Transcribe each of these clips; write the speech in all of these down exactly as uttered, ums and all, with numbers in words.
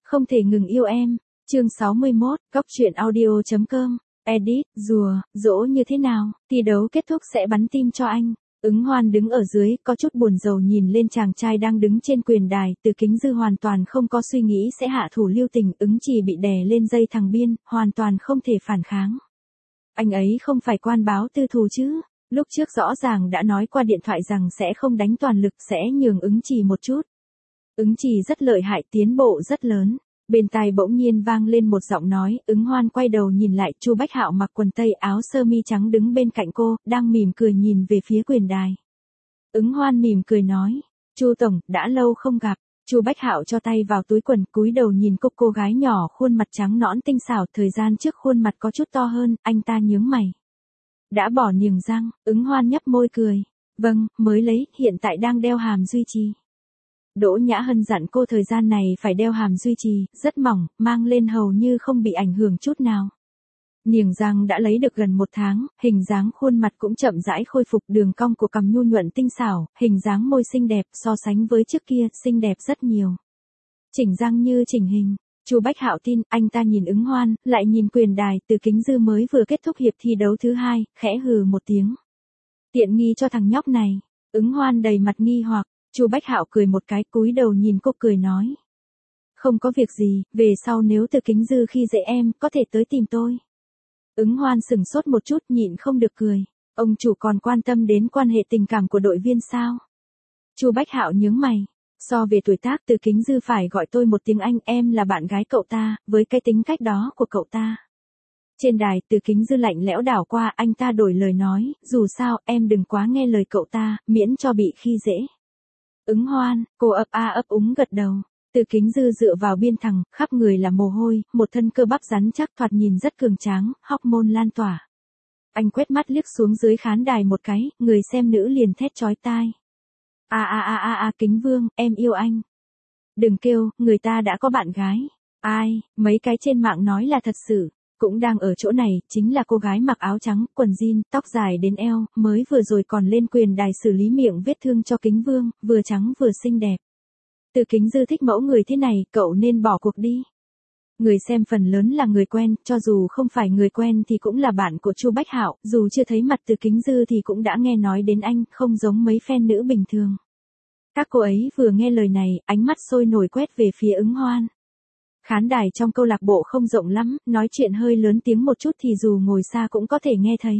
Không thể ngừng yêu em. Chương sáu mươi mốt, Cóc truyện audio chấm com. Edit, rùa, dỗ như thế nào, thi đấu kết thúc sẽ bắn tim cho anh. Ứng Hoan đứng ở dưới, có chút buồn rầu nhìn lên chàng trai đang đứng trên quyền đài, Từ Kính Dư hoàn toàn không có suy nghĩ sẽ hạ thủ lưu tình, Ứng Chỉ bị đè lên dây thằng biên, hoàn toàn không thể phản kháng. Anh ấy không phải quan báo tư thù chứ, lúc trước rõ ràng đã nói qua điện thoại rằng sẽ không đánh toàn lực, sẽ nhường Ứng Chỉ một chút. Ứng Chỉ rất lợi hại, tiến bộ rất lớn. Bên tai bỗng nhiên vang lên một giọng nói, Ứng Hoan quay đầu nhìn lại, Chu Bách Hạo mặc quần tây áo sơ mi trắng đứng bên cạnh cô, đang mỉm cười nhìn về phía quyền đài. Ứng Hoan mỉm cười nói, Chu tổng, đã lâu không gặp. Chu Bách Hạo cho tay vào túi quần, cúi đầu nhìn cô cô gái nhỏ khuôn mặt trắng nõn tinh xảo, thời gian trước khuôn mặt có chút to hơn, anh ta nhướng mày. Đã bỏ niềng răng, Ứng Hoan nhấp môi cười. Vâng, mới lấy, hiện tại đang đeo hàm duy trì. Đỗ Nhã Hân dặn cô thời gian này phải đeo hàm duy trì, rất mỏng, mang lên hầu như không bị ảnh hưởng chút nào. Niềng răng đã lấy được gần một tháng, hình dáng khuôn mặt cũng chậm rãi khôi phục, đường cong của cằm nhu nhuận tinh xảo, hình dáng môi xinh đẹp, so sánh với trước kia, xinh đẹp rất nhiều. Chỉnh răng như chỉnh hình. Chu Bách Hạo tin, anh ta nhìn Ứng Hoan, lại nhìn quyền đài, Từ Kính Dư mới vừa kết thúc hiệp thi đấu thứ hai, khẽ hừ một tiếng. Tiện nghi cho thằng nhóc này. Ứng Hoan đầy mặt nghi hoặc. Chu Bách Hạo cười một cái, cúi đầu nhìn cô cười nói. Không có việc gì, về sau nếu Từ Kính Dư khi dễ em, có thể tới tìm tôi. Ứng Hoan sừng sốt một chút, nhịn không được cười. Ông chủ còn quan tâm đến quan hệ tình cảm của đội viên sao? Chu Bách Hạo nhướng mày. So về tuổi tác, Từ Kính Dư phải gọi tôi một tiếng anh, em là bạn gái cậu ta, với cái tính cách đó của cậu ta. Trên đài, Từ Kính Dư lạnh lẽo đảo qua, anh ta đổi lời nói, dù sao, em đừng quá nghe lời cậu ta, miễn cho bị khi dễ. Ứng Hoan, cô ấp a ấp úng gật đầu. Từ Kính Dư dựa vào biên thẳng, khắp người là mồ hôi, một thân cơ bắp rắn chắc, thoạt nhìn rất cường tráng, hormone lan tỏa. Anh quét mắt liếc xuống dưới khán đài một cái, người xem nữ liền thét chói tai. A a a a a Kính Vương, em yêu anh. Đừng kêu, người ta đã có bạn gái. Ai, mấy cái trên mạng nói là thật sự. Cũng đang ở chỗ này, chính là cô gái mặc áo trắng, quần jean, tóc dài đến eo, mới vừa rồi còn lên quyền đài xử lý miệng vết thương cho Kính Vương, vừa trắng vừa xinh đẹp. Từ Kính Dư thích mẫu người thế này, cậu nên bỏ cuộc đi. Người xem phần lớn là người quen, cho dù không phải người quen thì cũng là bạn của Chu Bách Hạo, dù chưa thấy mặt Từ Kính Dư thì cũng đã nghe nói đến anh, không giống mấy fan nữ bình thường. Các cô ấy vừa nghe lời này, ánh mắt sôi nổi quét về phía Ứng Hoan. Khán đài trong câu lạc bộ không rộng lắm, nói chuyện hơi lớn tiếng một chút thì dù ngồi xa cũng có thể nghe thấy.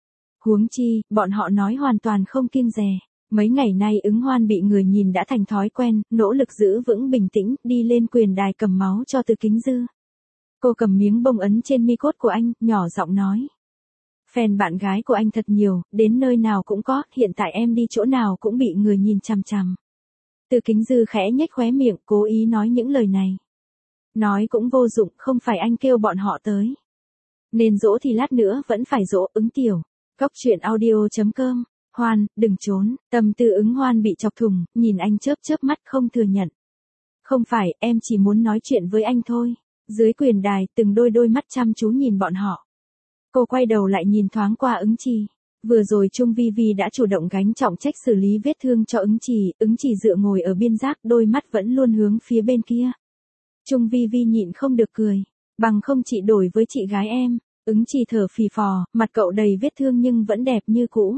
Huống chi, bọn họ nói hoàn toàn không kiêng dè. Mấy ngày nay Ứng Hoan bị người nhìn đã thành thói quen, nỗ lực giữ vững bình tĩnh, đi lên quyền đài cầm máu cho Từ Kính Dư. Cô cầm miếng bông ấn trên mi cốt của anh, nhỏ giọng nói. Fan bạn gái của anh thật nhiều, đến nơi nào cũng có, hiện tại em đi chỗ nào cũng bị người nhìn chằm chằm. Từ Kính Dư khẽ nhếch khóe miệng, cố ý nói những lời này. Nói cũng vô dụng, không phải anh kêu bọn họ tới. Nên dỗ thì lát nữa vẫn phải dỗ, Ứng tiểu. Cóc truyện audio chấm com. Hoan, đừng trốn, tâm tư Ứng Hoan bị chọc thủng, nhìn anh chớp chớp mắt không thừa nhận. Không phải, em chỉ muốn nói chuyện với anh thôi. Dưới quyền đài, từng đôi đôi mắt chăm chú nhìn bọn họ. Cô quay đầu lại nhìn thoáng qua Ứng Trì. Vừa rồi Trung Vi Vi đã chủ động gánh trọng trách xử lý vết thương cho Ứng Trì, Ứng Trì dựa ngồi ở biên giác, đôi mắt vẫn luôn hướng phía bên kia. Trung Vi Vi nhịn không được cười. Bằng không chị đổi với chị gái em. Ứng Trì thở phì phò, mặt cậu đầy vết thương nhưng vẫn đẹp như cũ.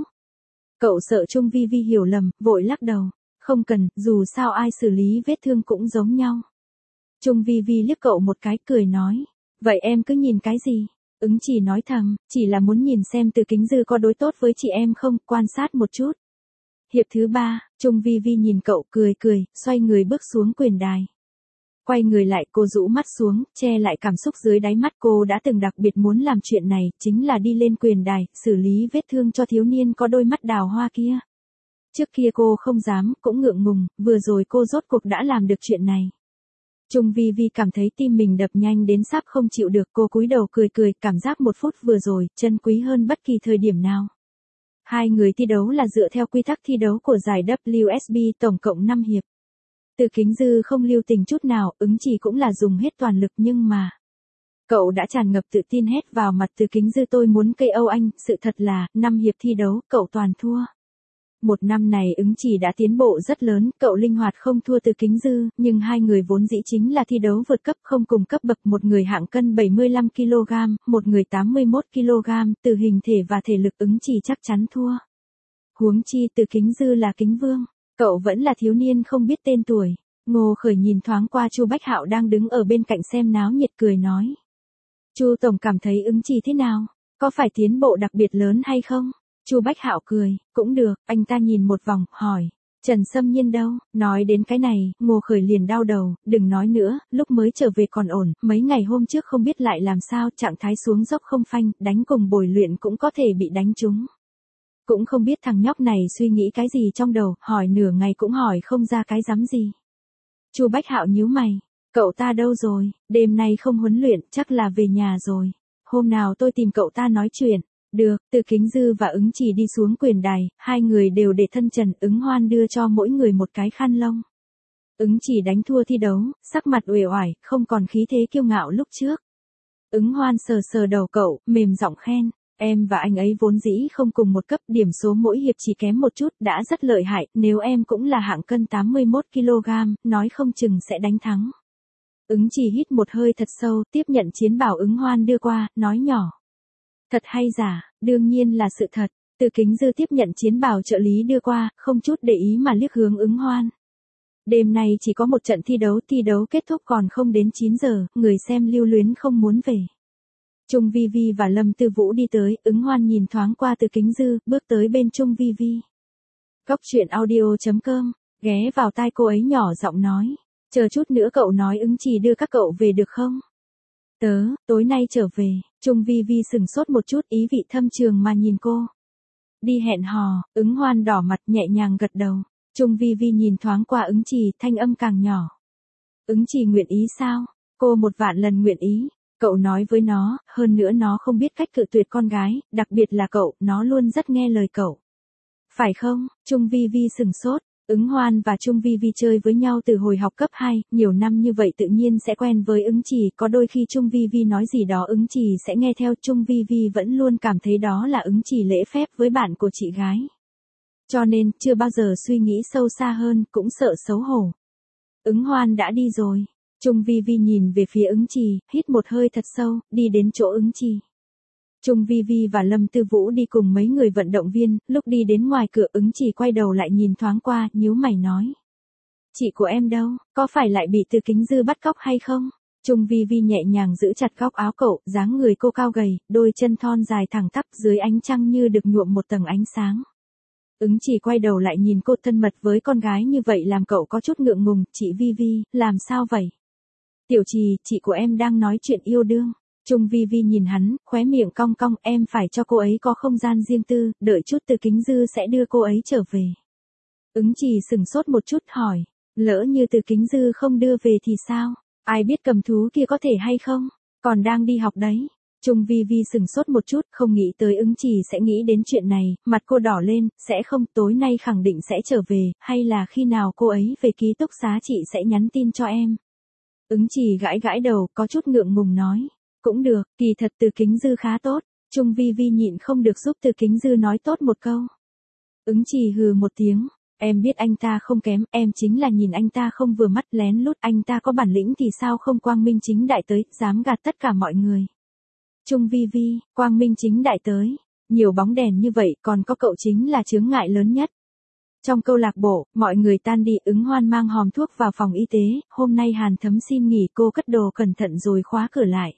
Cậu sợ Trung Vi Vi hiểu lầm, vội lắc đầu. Không cần, dù sao ai xử lý vết thương cũng giống nhau. Trung Vi Vi liếc cậu một cái cười nói. Vậy em cứ nhìn cái gì? Ứng Trì nói thầm, chỉ là muốn nhìn xem Từ Kính Dư có đối tốt với chị em không, quan sát một chút. Hiệp thứ ba, Trung Vi Vi nhìn cậu cười cười, xoay người bước xuống quyền đài. Quay người lại, cô rũ mắt xuống, che lại cảm xúc dưới đáy mắt. Cô đã từng đặc biệt muốn làm chuyện này, chính là đi lên quyền đài, xử lý vết thương cho thiếu niên có đôi mắt đào hoa kia. Trước kia cô không dám, cũng ngượng ngùng, vừa rồi cô rốt cuộc đã làm được chuyện này. Trung Vi Vi cảm thấy tim mình đập nhanh đến sắp không chịu được, cô cúi đầu cười cười, cảm giác một phút vừa rồi, chân quý hơn bất kỳ thời điểm nào. Hai người thi đấu là dựa theo quy tắc thi đấu của giải W S B tổng cộng năm hiệp. Từ Kính Dư không lưu tình chút nào, Ứng Trì cũng là dùng hết toàn lực nhưng mà. Cậu đã tràn ngập tự tin hét vào mặt Từ Kính Dư, tôi muốn ca o anh, sự thật là, năm hiệp thi đấu, cậu toàn thua. Một năm này Ứng Chỉ đã tiến bộ rất lớn, cậu linh hoạt không thua Từ Kính Dư, nhưng hai người vốn dĩ chính là thi đấu vượt cấp không cùng cấp bậc, một người hạng cân bảy mươi lăm ki lô gam, một người tám mươi mốt ki lô gam, từ hình thể và thể lực Ứng Chỉ chắc chắn thua. Huống chi Từ Kính Dư là Kính Vương, cậu vẫn là thiếu niên không biết tên tuổi. Ngô Khởi nhìn thoáng qua Chu Bách Hạo đang đứng ở bên cạnh xem náo nhiệt cười nói. Chu tổng cảm thấy Ứng Chỉ thế nào? Có phải tiến bộ đặc biệt lớn hay không? Chu Bách Hạo cười, cũng được, anh ta nhìn một vòng, hỏi. Trần Sâm Nhiên đâu? Nói đến cái này, Ngô Khởi liền đau đầu, đừng nói nữa, lúc mới trở về còn ổn, mấy ngày hôm trước không biết lại làm sao, trạng thái xuống dốc không phanh, đánh cùng bồi luyện cũng có thể bị đánh trúng. Cũng không biết thằng nhóc này suy nghĩ cái gì trong đầu, hỏi nửa ngày cũng hỏi không ra cái dám gì. Chu Bách Hạo nhíu mày, cậu ta đâu rồi, đêm nay không huấn luyện, chắc là về nhà rồi. Hôm nào tôi tìm cậu ta nói chuyện. Được, Từ Kính Dư và Ứng Chỉ đi xuống quyền đài, hai người đều để thân trần, Ứng Hoan đưa cho mỗi người một cái khăn lông. Ứng Chỉ đánh thua thi đấu, sắc mặt uể oải, không còn khí thế kiêu ngạo lúc trước. Ứng Hoan sờ sờ đầu cậu, mềm giọng khen, em và anh ấy vốn dĩ không cùng một cấp, điểm số mỗi hiệp chỉ kém một chút, đã rất lợi hại, nếu em cũng là hạng cân tám mươi mốt ki lô gam, nói không chừng sẽ đánh thắng. Ứng Chỉ hít một hơi thật sâu, tiếp nhận chiến bảo Ứng Hoan đưa qua, nói nhỏ. Thật hay giả, đương nhiên là sự thật. Từ Kính Dư tiếp nhận chiến bảo trợ lý đưa qua, không chút để ý mà liếc hướng Ứng Hoan. Đêm nay chỉ có một trận thi đấu, thi đấu kết thúc còn không đến chín giờ, người xem lưu luyến không muốn về. Trung Vi Vi và Lâm Tư Vũ đi tới, Ứng Hoan nhìn thoáng qua Từ Kính Dư, bước tới bên Trung Vi Vi. Cóc truyện audio chấm com, ghé vào tai cô ấy nhỏ giọng nói. Chờ chút nữa cậu nói Ứng Chỉ đưa các cậu về được không? Tớ, tối nay trở về. Trung Vi Vi sừng sốt một chút, ý vị thâm trường mà nhìn cô. Đi hẹn hò, Ứng Hoan đỏ mặt nhẹ nhàng gật đầu. Trung Vi Vi nhìn thoáng qua Ứng Chỉ, thanh âm càng nhỏ. Ứng Chỉ nguyện ý sao? Cô một vạn lần nguyện ý. Cậu nói với nó, hơn nữa nó không biết cách cự tuyệt con gái, đặc biệt là cậu, nó luôn rất nghe lời cậu. Phải không? Trung Vi Vi sừng sốt. Ứng Hoan và Trung Vi Vi chơi với nhau từ hồi học cấp hai, nhiều năm như vậy tự nhiên sẽ quen với Ứng Chỉ, có đôi khi Trung Vi Vi nói gì đó Ứng Chỉ sẽ nghe theo, Trung Vi Vi vẫn luôn cảm thấy đó là Ứng Chỉ lễ phép với bạn của chị gái. Cho nên, chưa bao giờ suy nghĩ sâu xa hơn, cũng sợ xấu hổ. Ứng Hoan đã đi rồi. Trung Vi Vi nhìn về phía Ứng Chỉ, hít một hơi thật sâu, đi đến chỗ Ứng Chỉ. Trung Vi Vi và Lâm Tư Vũ đi cùng mấy người vận động viên, lúc đi đến ngoài cửa Ứng Chỉ quay đầu lại nhìn thoáng qua, nhíu mày nói. Chị của em đâu, có phải lại bị Từ Kính Dư bắt cóc hay không? Trung Vi Vi nhẹ nhàng giữ chặt góc áo cậu, dáng người cô cao gầy, đôi chân thon dài thẳng tắp dưới ánh trăng như được nhuộm một tầng ánh sáng. Ứng Chỉ quay đầu lại nhìn cô thân mật với con gái như vậy làm cậu có chút ngượng ngùng, chị Vi Vi, làm sao vậy? Tiểu Trì, chị của em đang nói chuyện yêu đương. Trung Vi Vi nhìn hắn, khóe miệng cong cong, em phải cho cô ấy có không gian riêng tư, đợi chút Từ Kính Dư sẽ đưa cô ấy trở về. Ứng Chỉ sừng sốt một chút hỏi, lỡ như Từ Kính Dư không đưa về thì sao? Ai biết cầm thú kia có thể hay không? Còn đang đi học đấy. Trung Vi Vi sừng sốt một chút, không nghĩ tới Ứng Chỉ sẽ nghĩ đến chuyện này, mặt cô đỏ lên, sẽ không, tối nay khẳng định sẽ trở về, hay là khi nào cô ấy về ký túc xá chị sẽ nhắn tin cho em. Ứng Chỉ gãi gãi đầu, có chút ngượng ngùng nói. Cũng được, kỳ thật Từ Kính Dư khá tốt. Trung Vi Vi nhịn không được giúp Từ Kính Dư nói tốt một câu. Ứng Chỉ hừ một tiếng, em biết anh ta không kém, em chính là nhìn anh ta không vừa mắt lén lút, anh ta có bản lĩnh thì sao không quang minh chính đại tới, dám gạt tất cả mọi người. Trung Vi Vi, quang minh chính đại tới, nhiều bóng đèn như vậy, còn có cậu chính là chướng ngại lớn nhất. Trong câu lạc bộ, mọi người tan đi, Ứng Hoan mang hòm thuốc vào phòng y tế, hôm nay Hàn Thấm xin nghỉ, cô cất đồ cẩn thận rồi khóa cửa lại.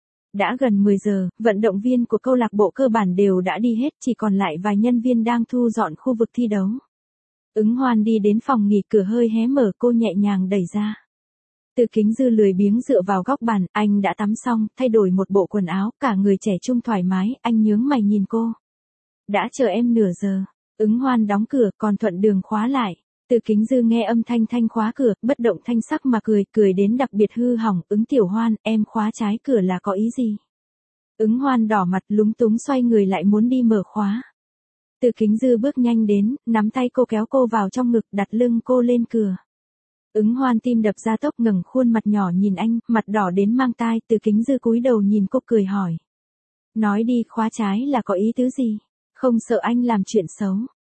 Đã gần mười giờ, vận động viên của câu lạc bộ cơ bản đều đã đi hết, chỉ còn lại vài nhân viên đang thu dọn khu vực thi đấu. Ứng Hoan đi đến phòng nghỉ, cửa hơi hé mở, cô nhẹ nhàng đẩy ra. Từ Kính Dư lười biếng dựa vào góc bàn, anh đã tắm xong, thay đổi một bộ quần áo, cả người trẻ trung thoải mái, anh nhướng mày nhìn cô. Đã chờ em nửa giờ. Ứng Hoan đóng cửa, còn thuận đường khóa lại. Từ Kính Dư nghe âm thanh thanh khóa cửa, bất động thanh sắc mà cười, cười đến đặc biệt hư hỏng, Ứng Tiểu Hoan, em khóa trái cửa là có ý gì? Ứng Hoan đỏ mặt lúng túng xoay người lại muốn đi mở khóa. Từ Kính Dư bước nhanh đến, nắm tay cô kéo cô vào trong ngực, đặt lưng cô lên cửa. Ứng Hoan tim đập ra tốc, ngẩng khuôn mặt nhỏ nhìn anh, mặt đỏ đến mang tai, Từ Kính Dư cúi đầu nhìn cô cười hỏi. Nói đi, khóa trái là có ý tứ gì? Không sợ anh làm chuyện xấu.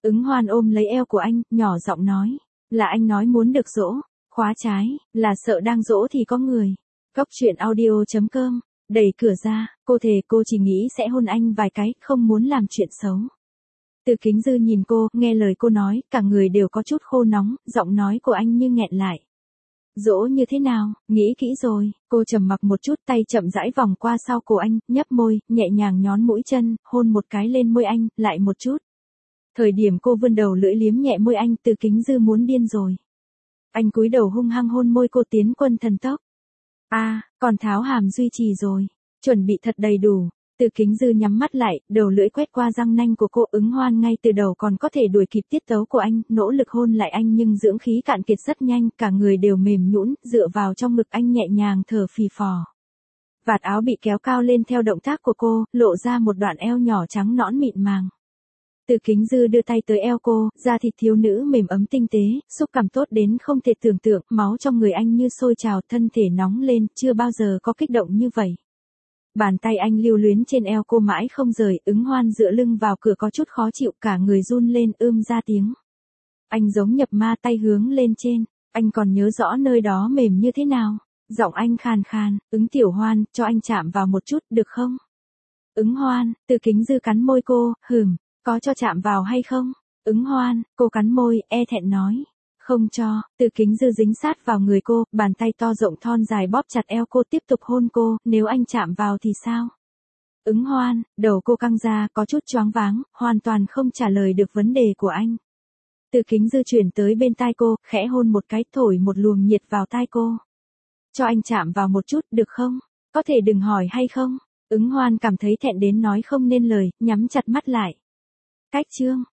Ứng Hoan ôm lấy eo của anh, nhỏ giọng nói. Là anh nói muốn được dỗ. Khóa trái, là sợ đang dỗ thì có người. Cốc truyện audio chấm com. Đẩy cửa ra, cô thề cô chỉ nghĩ sẽ hôn anh vài cái, không muốn làm chuyện xấu. Từ Kính Dư nhìn cô, nghe lời cô nói, cả người đều có chút khô nóng, giọng nói của anh như nghẹn lại. Dỗ như thế nào, nghĩ kỹ rồi, cô trầm mặc một chút, tay chậm rãi vòng qua sau cổ anh, nhấp môi, nhẹ nhàng nhón mũi chân, hôn một cái lên môi anh, lại một chút. Thời điểm cô vươn đầu lưỡi liếm nhẹ môi anh, Từ Kính Dư muốn điên rồi. Anh cúi đầu hung hăng hôn môi cô tiến quân thần tốc. A, à, còn tháo hàm duy trì rồi, chuẩn bị thật đầy đủ. Từ Kính Dư nhắm mắt lại, đầu lưỡi quét qua răng nanh của cô. Ứng Hoan ngay từ đầu còn có thể đuổi kịp tiết tấu của anh, nỗ lực hôn lại anh nhưng dưỡng khí cạn kiệt rất nhanh, cả người đều mềm nhũn, dựa vào trong ngực anh nhẹ nhàng thở phì phò. Vạt áo bị kéo cao lên theo động tác của cô, lộ ra một đoạn eo nhỏ trắng nõn mịn màng. Từ Kính Dư đưa tay tới eo cô, da thịt thiếu nữ mềm ấm tinh tế, xúc cảm tốt đến không thể tưởng tượng, máu trong người anh như sôi trào, thân thể nóng lên, chưa bao giờ có kích động như vậy. Bàn tay anh lưu luyến trên eo cô mãi không rời, Ứng Hoan dựa lưng vào cửa có chút khó chịu, cả người run lên ưm ra tiếng. Anh giống nhập ma, tay hướng lên trên, anh còn nhớ rõ nơi đó mềm như thế nào. Giọng anh khàn khàn, Ứng Tiểu Hoan, cho anh chạm vào một chút, được không? Ứng Hoan, Từ Kính Dư cắn môi cô, hừm, có cho chạm vào hay không? Ứng Hoan, cô cắn môi, e thẹn nói. Không cho. Từ Kính Dư dính sát vào người cô, bàn tay to rộng thon dài bóp chặt eo cô, tiếp tục hôn cô, nếu anh chạm vào thì sao? Ứng Hoan, đầu cô căng ra, có chút choáng váng, hoàn toàn không trả lời được vấn đề của anh. Từ Kính Dư chuyển tới bên tai cô, khẽ hôn một cái, thổi một luồng nhiệt vào tai cô. Cho anh chạm vào một chút, được không? Có thể đừng hỏi hay không? Ứng Hoan cảm thấy thẹn đến nói không nên lời, nhắm chặt mắt lại. Cách chương.